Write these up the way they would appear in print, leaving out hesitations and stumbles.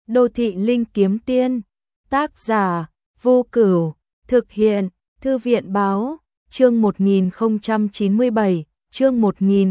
Đô thị linh kiếm tiên. Tác giả Vô Cửu. Thực hiện Thư viện báo. Chương 1097, chương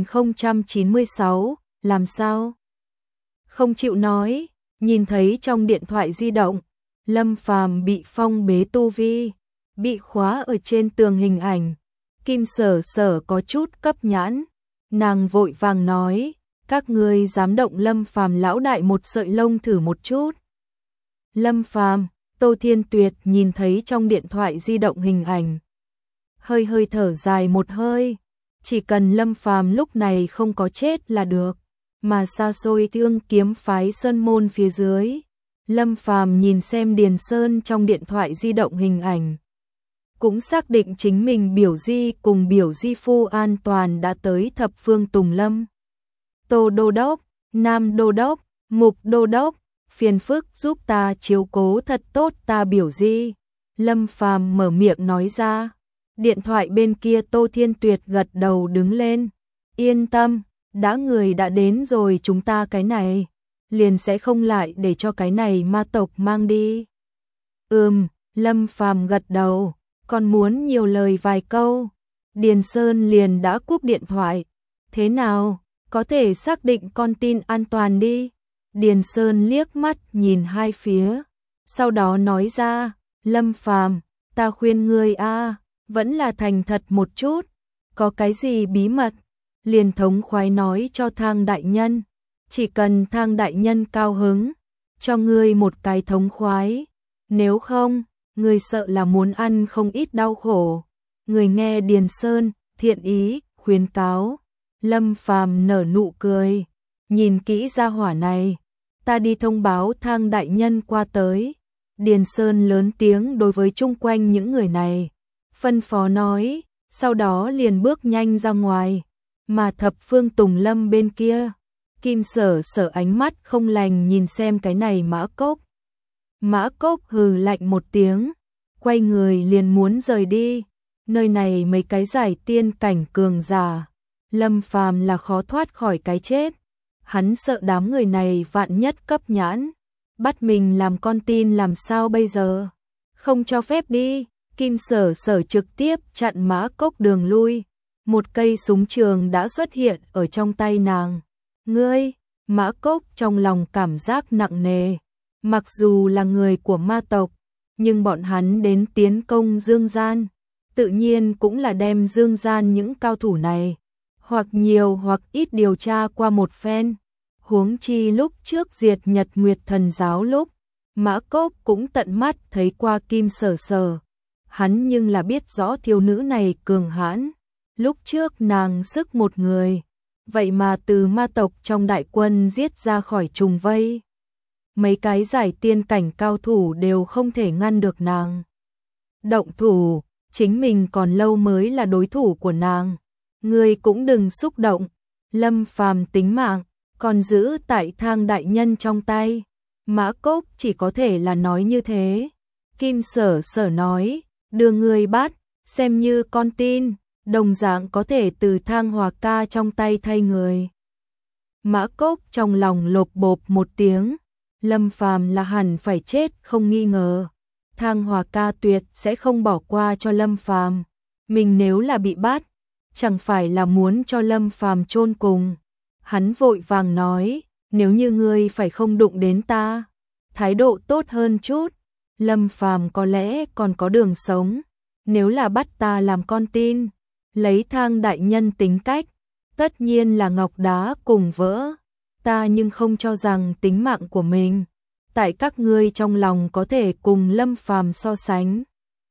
1096, làm sao? Không chịu nói, nhìn thấy trong điện thoại di động, Lâm Phàm bị phong bế tu vi, bị khóa ở trên tường hình ảnh. Kim Sở Sở có chút cấp nhãn, nàng vội vàng nói, các ngươi dám động Lâm Phàm lão đại một sợi lông thử một chút. Lâm Phàm, Tô Thiên Tuyệt nhìn thấy trong điện thoại di động hình ảnh, hơi hơi thở dài một hơi, chỉ cần Lâm Phàm lúc này không có chết là được, mà xa xôi Thương Kiếm phái sơn môn phía dưới, Lâm Phàm nhìn xem Điền Sơn trong điện thoại di động hình ảnh, cũng xác định chính mình biểu di cùng biểu di phu an toàn đã tới thập phương Tùng Lâm. Tô Đô Đốc, Nam Đô Đốc, Mục Đô Đốc, phiền phức giúp ta chiếu cố thật tốt ta biểu di. Lâm Phàm mở miệng nói ra. Điện thoại bên kia Tô Thiên Tuyệt gật đầu đứng lên. Yên tâm, người đã đến rồi, chúng ta cái này liền sẽ không lại để cho cái này ma tộc mang đi. Lâm Phàm gật đầu, còn muốn nhiều lời vài câu. Điền Sơn liền đã cúp điện thoại. Thế nào, có thể xác định con tin an toàn đi. Điền Sơn liếc mắt nhìn hai phía, sau đó nói ra, Lâm Phàm, ta khuyên ngươi vẫn là thành thật một chút, có cái gì bí mật, liền thống khoái nói cho Thang đại nhân, chỉ cần Thang đại nhân cao hứng, cho ngươi một cái thống khoái, nếu không, ngươi sợ là muốn ăn không ít đau khổ. Người nghe Điền Sơn thiện ý khuyến cáo, Lâm Phàm nở nụ cười, nhìn kỹ gia hỏa này, ta đi thông báo Thang đại nhân qua tới. Điền Sơn lớn tiếng đối với chung quanh những người này, phân phó nói, sau đó liền bước nhanh ra ngoài, mà thập phương Tùng Lâm bên kia, Kim Sở Sở ánh mắt không lành nhìn xem cái này Mã Cốc. Mã Cốc hừ lạnh một tiếng, quay người liền muốn rời đi, nơi này mấy cái giải tiên cảnh cường giả, Lâm Phàm là khó thoát khỏi cái chết. Hắn sợ đám người này vạn nhất cấp nhãn, bắt mình làm con tin làm sao bây giờ? Không cho phép đi. Kim Sở Sở trực tiếp chặn Mã Cốc đường lui. Một cây súng trường đã xuất hiện ở trong tay nàng. Ngươi, Mã Cốc trong lòng cảm giác nặng nề. Mặc dù là người của ma tộc, nhưng bọn hắn đến tiến công Dương Gian, tự nhiên cũng là đem Dương Gian những cao thủ này, hoặc nhiều hoặc ít điều tra qua một phen. Huống chi lúc trước diệt Nhật Nguyệt Thần giáo lúc, Mã Cốc cũng tận mắt thấy qua Kim Sở Sở. Hắn nhưng là biết rõ thiếu nữ này cường hãn. Lúc trước nàng sức một người, vậy mà từ ma tộc trong đại quân giết ra khỏi trùng vây. Mấy cái giải tiên cảnh cao thủ đều không thể ngăn được nàng. Động thủ, chính mình còn lâu mới là đối thủ của nàng. Ngươi cũng đừng xúc động, Lâm Phàm tính mạng còn giữ tại Thang đại nhân trong tay. Mã Cốc chỉ có thể là nói như thế. Kim Sở Sở nói, đưa người bắt, xem như con tin, đồng dạng có thể từ Thang Hòa ca trong tay thay người. Mã Cốc trong lòng lộp bộp một tiếng, Lâm Phàm là hẳn phải chết không nghi ngờ. Thang Hòa ca tuyệt sẽ không bỏ qua cho Lâm Phàm. Mình nếu là bị bắt, chẳng phải là muốn cho Lâm Phàm chôn cùng. Hắn vội vàng nói, nếu như ngươi phải không đụng đến ta, thái độ tốt hơn chút, Lâm Phàm có lẽ còn có đường sống. Nếu là bắt ta làm con tin, lấy Thang đại nhân tính cách, tất nhiên là ngọc đá cùng vỡ. Ta nhưng không cho rằng tính mạng của mình, tại các ngươi trong lòng có thể cùng Lâm Phàm so sánh.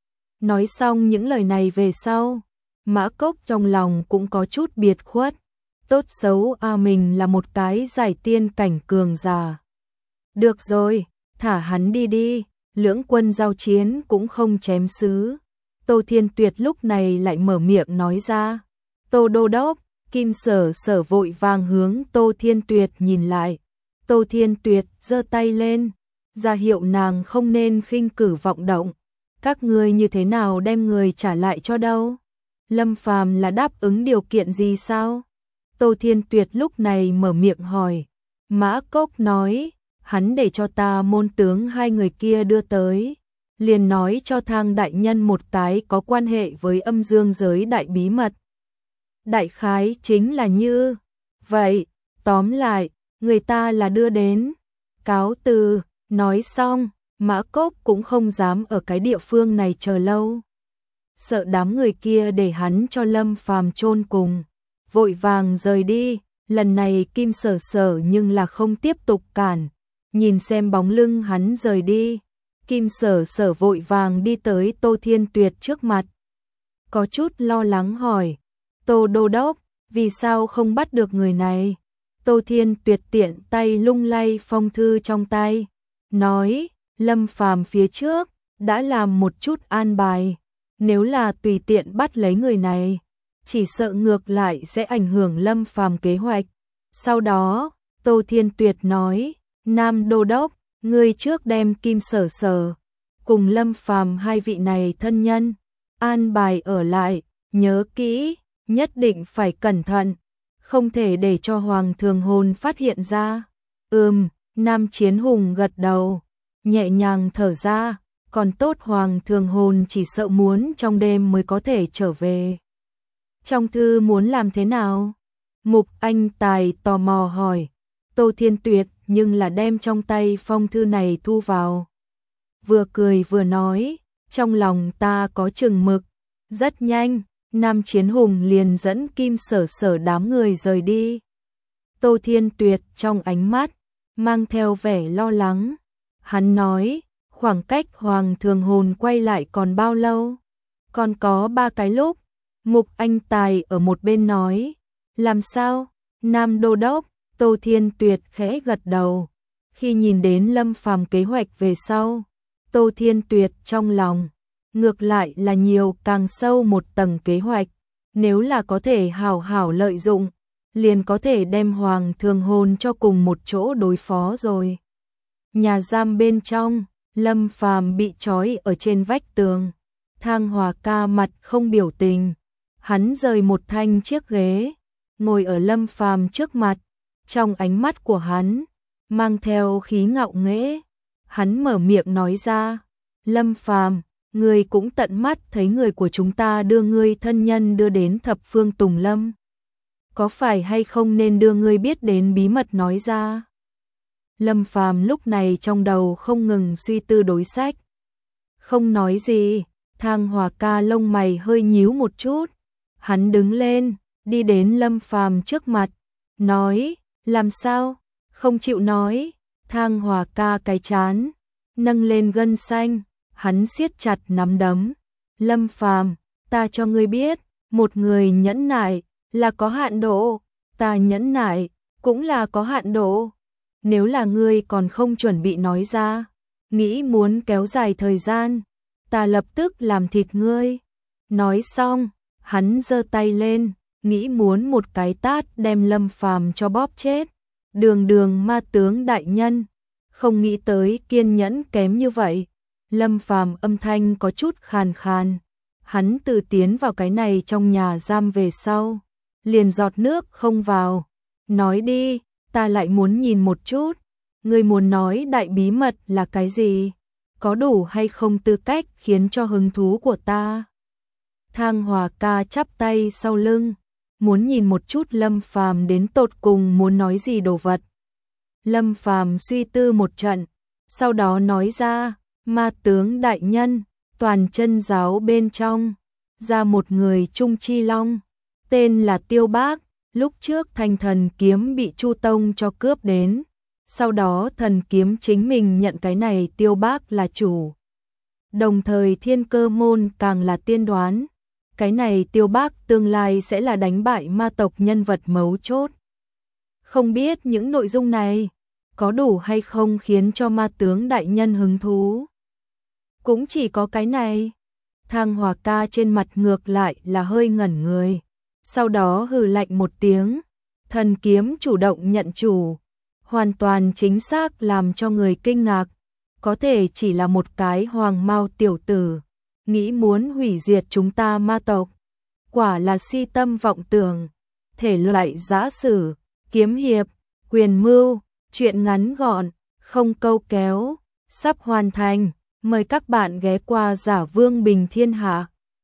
Nói xong những lời này về sau, Mã Cốc trong lòng cũng có chút biệt khuất. Tốt xấu mình là một cái giải tiên cảnh cường giả. Được rồi, thả hắn đi đi, lưỡng quân giao chiến cũng không chém xứ. Tô Thiên Tuyệt lúc này lại mở miệng nói ra. Tô Đô Đốc, Kim Sở Sở vội vàng hướng Tô Thiên Tuyệt nhìn lại. Tô Thiên Tuyệt giơ tay lên, ra hiệu nàng không nên khinh cử vọng động. Các ngươi như thế nào đem người trả lại cho đâu? Lâm Phàm là đáp ứng điều kiện gì sao? Tô Thiên Tuyệt lúc này mở miệng hỏi. Mã Cốc nói, hắn để cho ta môn tướng hai người kia đưa tới, liền nói cho Thang đại nhân một cái có quan hệ với âm dương giới đại bí mật. Đại khái chính là như vậy, tóm lại, người ta là đưa đến. Cáo từ, nói xong, Mã Cốc cũng không dám ở cái địa phương này chờ lâu. Sợ đám người kia để hắn cho Lâm Phàm chôn cùng, vội vàng rời đi. Lần này Kim Sở Sở nhưng là không tiếp tục cản, nhìn xem bóng lưng hắn rời đi, Kim Sở Sở vội vàng đi tới Tô Thiên Tuyệt trước mặt. Có chút lo lắng hỏi, Tô Đô Đốc, vì sao không bắt được người này? Tô Thiên Tuyệt tiện tay lung lay phong thư trong tay, nói, Lâm Phàm phía trước đã làm một chút an bài, nếu là tùy tiện bắt lấy người này, chỉ sợ ngược lại sẽ ảnh hưởng Lâm Phàm kế hoạch. Sau đó, Tô Thiên Tuyệt nói, Nam Đô Đốc, ngươi trước đem Kim Sở Sở cùng Lâm Phàm hai vị này thân nhân an bài ở lại, nhớ kỹ, nhất định phải cẩn thận, không thể để cho Hoàng Thường Hồn phát hiện ra. Nam Chiến Hùng gật đầu, nhẹ nhàng thở ra, còn tốt Hoàng Thường Hồn chỉ sợ muốn trong đêm mới có thể trở về. Trong thư muốn làm thế nào? Mục Anh Tài tò mò hỏi. Tô Thiên Tuyệt nhưng là đem trong tay phong thư này thu vào. Vừa cười vừa nói, trong lòng ta có chừng mực. Rất nhanh, Nam Chiến Hùng liền dẫn Kim Sở Sở đám người rời đi. Tô Thiên Tuyệt trong ánh mắt mang theo vẻ lo lắng. Hắn nói, khoảng cách Hoàng Thường Hồn quay lại còn bao lâu? Còn có 3 cái lúc. Mục Anh Tài ở một bên nói, làm sao? Nam Đô Đốc, Tô Thiên Tuyệt khẽ gật đầu. Khi nhìn đến Lâm Phàm kế hoạch về sau, Tô Thiên Tuyệt trong lòng ngược lại là nhiều càng sâu một tầng kế hoạch, nếu là có thể hảo hảo lợi dụng, liền có thể đem Hoàng Thường Hồn cho cùng một chỗ đối phó rồi. Nhà giam bên trong, Lâm Phàm bị trói ở trên vách tường, Thang Hòa Ca mặt không biểu tình, hắn rời một thanh chiếc ghế, ngồi ở Lâm Phàm trước mặt, trong ánh mắt của hắn mang theo khí ngạo nghễ, hắn mở miệng nói ra, Lâm Phàm, ngươi cũng tận mắt thấy người của chúng ta đưa ngươi thân nhân đưa đến Thập Phương Tùng Lâm, có phải hay không nên đưa ngươi biết đến bí mật nói ra? Lâm Phàm lúc này trong đầu không ngừng suy tư đối sách, không nói gì. Thang Hòa Ca lông mày hơi nhíu một chút, hắn đứng lên, đi đến Lâm Phàm trước mặt, nói, làm sao, không chịu nói? Thang Hòa Ca cái chán nâng lên gân xanh, hắn siết chặt nắm đấm, Lâm Phàm, ta cho ngươi biết, một người nhẫn nại là có hạn độ, ta nhẫn nại cũng là có hạn độ, nếu là ngươi còn không chuẩn bị nói ra, nghĩ muốn kéo dài thời gian, ta lập tức làm thịt ngươi. Nói xong, hắn giơ tay lên, nghĩ muốn một cái tát đem Lâm Phàm cho bóp chết. Đường ma tướng đại nhân, không nghĩ tới kiên nhẫn kém như vậy. Lâm Phàm âm thanh có chút khàn khàn. Hắn từ tiến vào cái này trong nhà giam về sau, liền giọt nước không vào. Nói đi, ta lại muốn nhìn một chút. Ngươi muốn nói đại bí mật là cái gì? Có đủ hay không tư cách khiến cho hứng thú của ta? Thang Hòa Ca chắp tay sau lưng, muốn nhìn một chút Lâm Phàm đến tột cùng muốn nói gì đồ vật. Lâm Phàm suy tư một trận, sau đó nói ra, ma tướng đại nhân, toàn chân giáo bên trong, ra một người Trung Chi Long, tên là Tiêu Bác, lúc trước Thanh Thần kiếm bị Chu Tông cho cướp đến. Sau đó thần kiếm chính mình nhận cái này Tiêu Bác là chủ. Đồng thời Thiên Cơ môn càng là tiên đoán, cái này Tiêu Bác tương lai sẽ là đánh bại ma tộc nhân vật mấu chốt. Không biết những nội dung này có đủ hay không khiến cho ma tướng đại nhân hứng thú. Cũng chỉ có cái này. Thang Hòa Ca trên mặt ngược lại là hơi ngẩn người. Sau đó hừ lạnh một tiếng, thần kiếm chủ động nhận chủ. Hoàn toàn chính xác làm cho người kinh ngạc, có thể chỉ là một cái hoàng mao tiểu tử, nghĩ muốn hủy diệt chúng ta ma tộc, quả là si tâm vọng tưởng. Thể loại giã sử, kiếm hiệp, quyền mưu, truyện ngắn gọn, không câu kéo, sắp hoàn thành, mời các bạn ghé qua Giả Vương Bình Thiên Hạ.